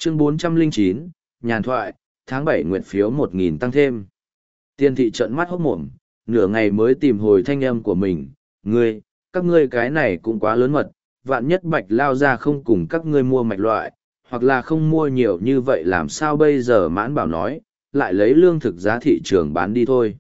Chương 409, nhàn thoại, tháng 7 nguyện phiếu 1.000 tăng thêm. Tiên thị trợn mắt hốt mồm, nửa ngày mới tìm hồi thanh âm của mình. Các ngươi cái này cũng quá lớn mật, vạn nhất Bạch Lao ra không cùng các ngươi mua mạch loại, hoặc là không mua nhiều như vậy làm sao bây giờ. Mãn Bảo nói, lại lấy lương thực giá thị trường bán đi thôi.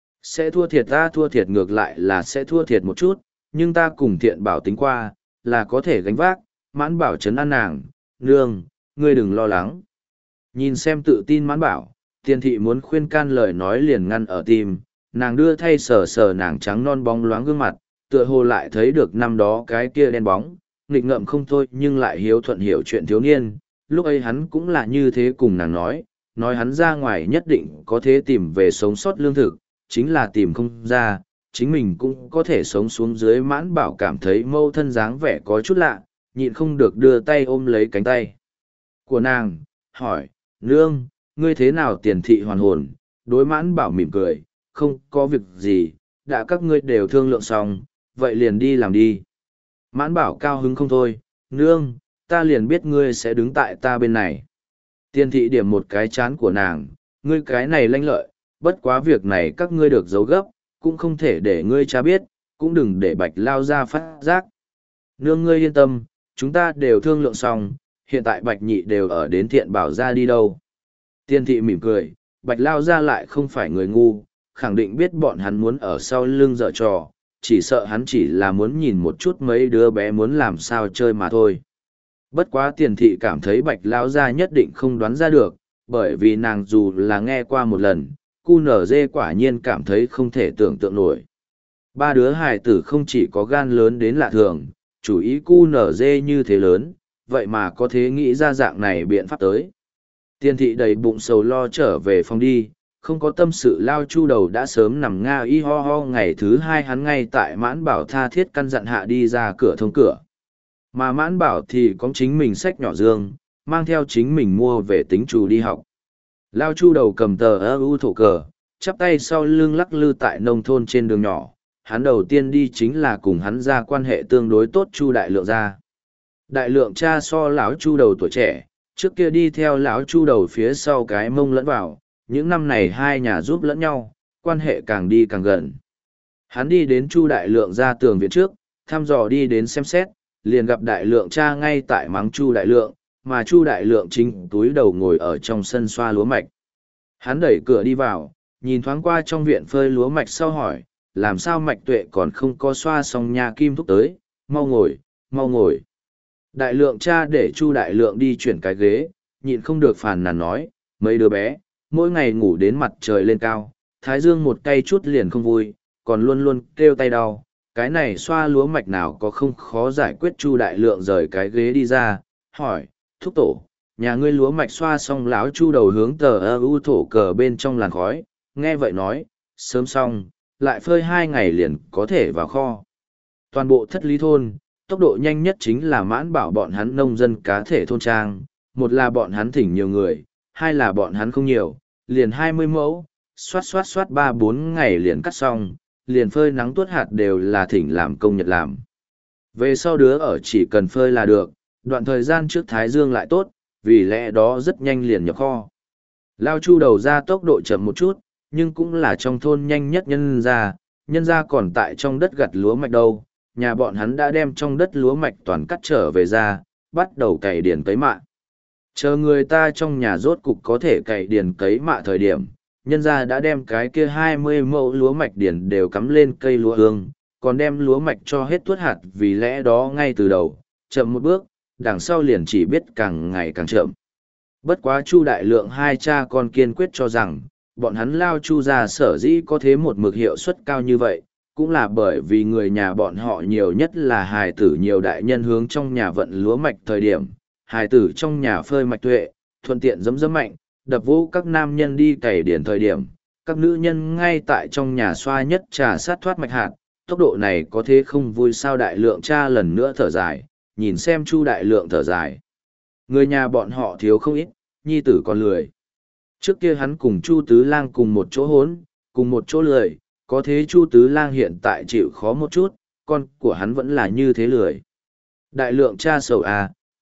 Sẽ thua thiệt, ta thua thiệt, ngược lại là sẽ thua thiệt một chút, nhưng ta cùng Thiện Bảo tính qua, là có thể gánh vác. Mãn Bảo trấn an nàng, nương, ngươi đừng lo lắng. Nhìn xem tự tin Mãn Bảo, Tiên thị muốn khuyên can lời nói liền ngăn ở tim, nàng đưa thay sờ sờ nàng trắng non bóng loáng gương mặt, tựa hồ lại thấy được năm đó cái kia đen bóng, nghịch ngợm không thôi nhưng lại hiếu thuận hiểu chuyện thiếu niên. Lúc ấy hắn cũng là như thế cùng nàng nói hắn ra ngoài nhất định có thể tìm về sống sót lương thực, chính là tìm không ra, chính mình cũng có thể sống xuống dưới. Mãn Bảo cảm thấy mâu thân dáng vẻ có chút lạ, nhịn không được đưa tay ôm lấy cánh tay của nàng, hỏi, nương, ngươi thế nào? Tiền thị hoàn hồn, đối Mãn Bảo mỉm cười, không có việc gì, đã các ngươi đều thương lượng xong, vậy liền đi làm đi. Mãn Bảo cao hứng không thôi, nương, ta liền biết ngươi sẽ đứng tại ta bên này. Tiền thị điểm một cái chán của nàng, ngươi cái này lanh lợi, bất quá việc này các ngươi được giấu gấp, cũng không thể để ngươi cha biết, cũng đừng để Bạch Lao ra phát giác. Nương ngươi yên tâm, chúng ta đều thương lượng xong, hiện tại Bạch Nhị đều ở đến Thiện Bảo ra đi đâu. Tiên thị mỉm cười, Bạch Lao ra lại không phải người ngu, khẳng định biết bọn hắn muốn ở sau lưng giở trò, chỉ sợ hắn chỉ là muốn nhìn một chút mấy đứa bé muốn làm sao chơi mà thôi. Bất quá Tiền thị cảm thấy Bạch Lao ra nhất định không đoán ra được, bởi vì nàng dù là nghe qua một lần, cu nở dê quả nhiên cảm thấy không thể tưởng tượng nổi. Ba đứa hài tử không chỉ có gan lớn đến lạ thường, chủ ý cu nở dê như thế lớn, vậy mà có thể nghĩ ra dạng này biện pháp tới. Tiên thị đầy bụng sầu lo trở về phòng đi, không có tâm sự. Lao Chu Đầu đã sớm nằm nga y ho ho. Ngày thứ hai hắn ngay tại Mãn Bảo tha thiết căn dặn hạ đi ra cửa thông cửa. Mà Mãn Bảo thì có chính mình sách nhỏ dương, mang theo chính mình mua về tính chủ đi học. Lao Chu Đầu cầm tờ ơ thổ cờ, chắp tay sau lưng lắc lư tại nông thôn trên đường nhỏ. Hắn đầu tiên đi chính là cùng hắn ra quan hệ tương đối tốt Chu Đại Lượng ra. Đại Lượng cha so lão Chu Đầu tuổi trẻ, trước kia đi theo lão Chu Đầu phía sau cái mông lẫn vào, những năm này hai nhà giúp lẫn nhau, quan hệ càng đi càng gần. Hắn đi đến Chu Đại Lượng ra tường viện trước, thăm dò đi đến xem xét, liền gặp Đại Lượng cha ngay tại mắng Chu Đại Lượng, mà Chu Đại Lượng chính túi đầu ngồi ở trong sân xoa lúa mạch. Hắn đẩy cửa đi vào, nhìn thoáng qua trong viện phơi lúa mạch sau hỏi, làm sao Mạch Tuệ còn không có xoa xong nhà Kim Thúc tới, mau ngồi, mau ngồi. Đại Lượng cha để Chu Đại Lượng đi chuyển cái ghế, nhịn không được phàn nàn nói, mấy đứa bé, mỗi ngày ngủ đến mặt trời lên cao, thái dương một cây chút liền không vui, còn luôn luôn kêu tay đau, cái này xoa lúa mạch nào có không khó giải quyết. Chu Đại Lượng rời cái ghế đi ra, hỏi, thúc tổ, nhà ngươi lúa mạch xoa xong? Lão Chu Đầu hướng tờ ơ thổ cờ bên trong làn khói, nghe vậy nói, sớm xong, lại phơi 2 ngày liền có thể vào kho. Toàn bộ Thất Lý thôn, tốc độ nhanh nhất chính là Mãn Bảo bọn hắn nông dân cá thể thôn trang, một là bọn hắn thỉnh nhiều người, hai là bọn hắn không nhiều, liền 20 mẫu, xoát 3-4 ngày liền cắt xong, liền phơi nắng tuốt hạt đều là thỉnh làm công nhật làm. Về sau đứa ở chỉ cần phơi là được, đoạn thời gian trước thái dương lại tốt, vì lẽ đó rất nhanh liền nhập kho. Lao Chu Đầu ra tốc độ chậm một chút, nhưng cũng là trong thôn nhanh nhất. Nhân ra còn tại trong đất gặt lúa mạch đâu, nhà bọn hắn đã đem trong đất lúa mạch toàn cắt trở về ra, bắt đầu cày điền cấy mạ. Chờ người ta trong nhà rốt cục có thể cày điền cấy mạ thời điểm, nhân ra đã đem cái kia 20 mẫu lúa mạch điền đều cắm lên cây lúa hương, còn đem lúa mạch cho hết tuốt hạt. Vì lẽ đó ngay từ đầu, chậm một bước, đằng sau liền chỉ biết càng ngày càng chậm. Bất quá Chu Đại Lượng hai cha con kiên quyết cho rằng, bọn hắn Lao Chu ra sở dĩ có thế một mực hiệu suất cao như vậy, cũng là bởi vì người nhà bọn họ nhiều nhất là hài tử nhiều. Đại nhân hướng trong nhà vận lúa mạch thời điểm, hài tử trong nhà phơi mạch tuệ, thuận tiện giấm mạnh, đập vũ các nam nhân đi cày điển thời điểm, các nữ nhân ngay tại trong nhà xoa nhất trà sát thoát mạch hạt, tốc độ này có thế không vui sao? Đại Lượng cha lần nữa thở dài, nhìn xem Chu Đại Lượng thở dài. Người nhà bọn họ thiếu không ít, nhi tử còn lười. Trước kia hắn cùng Chu Tứ Lang cùng một chỗ hốn, cùng một chỗ lười, có thế Chu Tứ Lang hiện tại chịu khó một chút, con của hắn vẫn là như thế lười. Đại Lượng cha sầu à,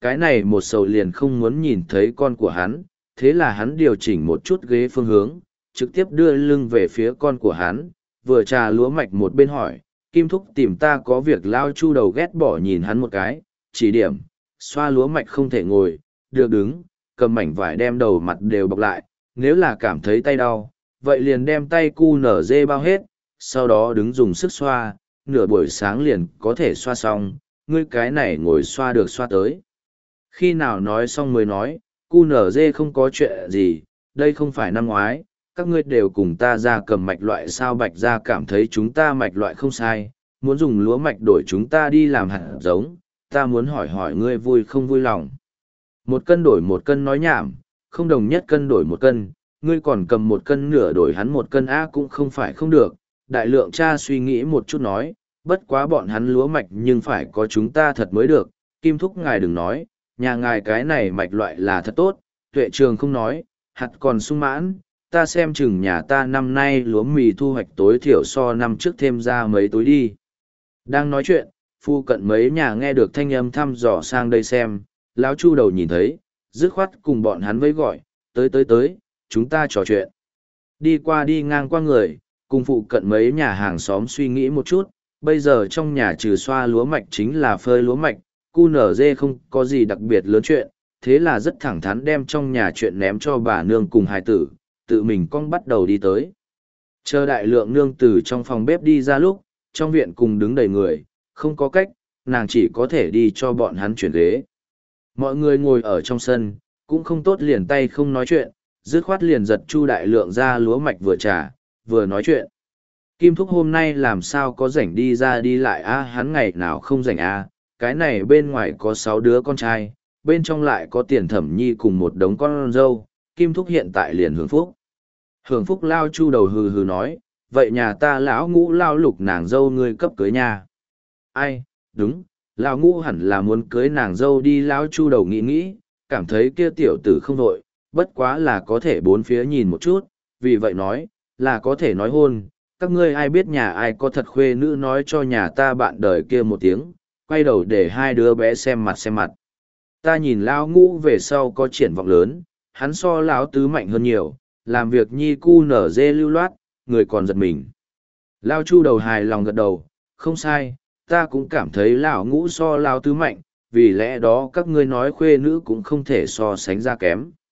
cái này một sầu liền không muốn nhìn thấy con của hắn, thế là hắn điều chỉnh một chút ghế phương hướng, trực tiếp đưa lưng về phía con của hắn, vừa trà lúa mạch một bên hỏi, Kim Thúc tìm ta có việc. Lao Chu đầu ghét bỏ nhìn hắn một cái, chỉ điểm, xoa lúa mạch không thể ngồi, được đứng, cầm mảnh vải đem đầu mặt đều bọc lại, nếu là cảm thấy tay đau, vậy liền đem tay cu nở dê bao hết, sau đó đứng dùng sức xoa, nửa buổi sáng liền có thể xoa xong, ngươi cái này ngồi xoa được xoa tới. Khi nào nói xong mới nói, cu nở dê không có chuyện gì, đây không phải năm ngoái, các ngươi đều cùng ta ra cầm mạch loại sao. Bạch ra cảm thấy chúng ta mạch loại không sai, muốn dùng lúa mạch đổi chúng ta đi làm hạt giống, ta muốn hỏi hỏi ngươi vui không vui lòng. Một cân đổi một cân nói nhảm, không đồng nhất cân đổi một cân, ngươi còn cầm một cân nửa đổi hắn một cân á cũng không phải không được. Đại lượng cha suy nghĩ một chút nói, bất quá bọn hắn lúa mạch nhưng phải có chúng ta thật mới được. Kim Thúc ngài đừng nói, nhà ngài cái này mạch loại là thật tốt, Tuệ Trường không nói, hạt còn sung mãn, ta xem chừng nhà ta năm nay lúa mì thu hoạch tối thiểu so năm trước thêm ra mấy túi đi. Đang nói chuyện, phu cận mấy nhà nghe được thanh âm thăm dò sang đây xem, lão Chu đầu nhìn thấy, dứt khoát cùng bọn hắn với gọi, tới, chúng ta trò chuyện. Đi qua đi ngang qua người, cùng phụ cận mấy nhà hàng xóm suy nghĩ một chút, bây giờ trong nhà trừ xoa lúa mạch chính là phơi lúa mạch, cu nở dê không có gì đặc biệt lớn chuyện, thế là rất thẳng thắn đem trong nhà chuyện ném cho bà nương cùng hài tử, tự mình con bắt đầu đi tới. Chờ đại lượng nương từ trong phòng bếp đi ra lúc, trong viện cùng đứng đầy người, không có cách, nàng chỉ có thể đi cho bọn hắn chuyển ghế. Mọi người ngồi ở trong sân, cũng không tốt liền tay không nói chuyện, dứt khoát liền giật Chu đại lượng ra lúa mạch vừa trả, vừa nói chuyện. Kim Thúc hôm nay làm sao có rảnh đi ra đi lại a, hắn ngày nào không rảnh a, cái này bên ngoài có 6 đứa con trai, bên trong lại có Tiền Thẩm Nhi cùng một đống con dâu, Kim Thúc hiện tại liền hưởng phúc. Hưởng phúc Lao Chu đầu hừ hừ nói, vậy nhà ta lão Ngũ Lao Lục nàng dâu ngươi cấp cưới nhà. Ai, đúng, Lão Ngũ hẳn là muốn cưới nàng dâu đi. Lão Chu đầu nghĩ, cảm thấy kia tiểu tử không vội, bất quá là có thể bốn phía nhìn một chút, vì vậy nói, là có thể nói hôn, các ngươi ai biết nhà ai có thật khuê nữ nói cho nhà ta bạn đời kia một tiếng, quay đầu để hai đứa bé xem mặt. Ta nhìn Lão Ngũ về sau có triển vọng lớn, hắn so Lão Tứ mạnh hơn nhiều, làm việc nhi cu nở dê lưu loát, người còn giật mình. Lão Chu đầu hài lòng gật đầu, không sai, ta cũng cảm thấy Lão Ngũ so Lão Tứ mạnh, vì lẽ đó các ngươi nói khuê nữ cũng không thể so sánh ra kém.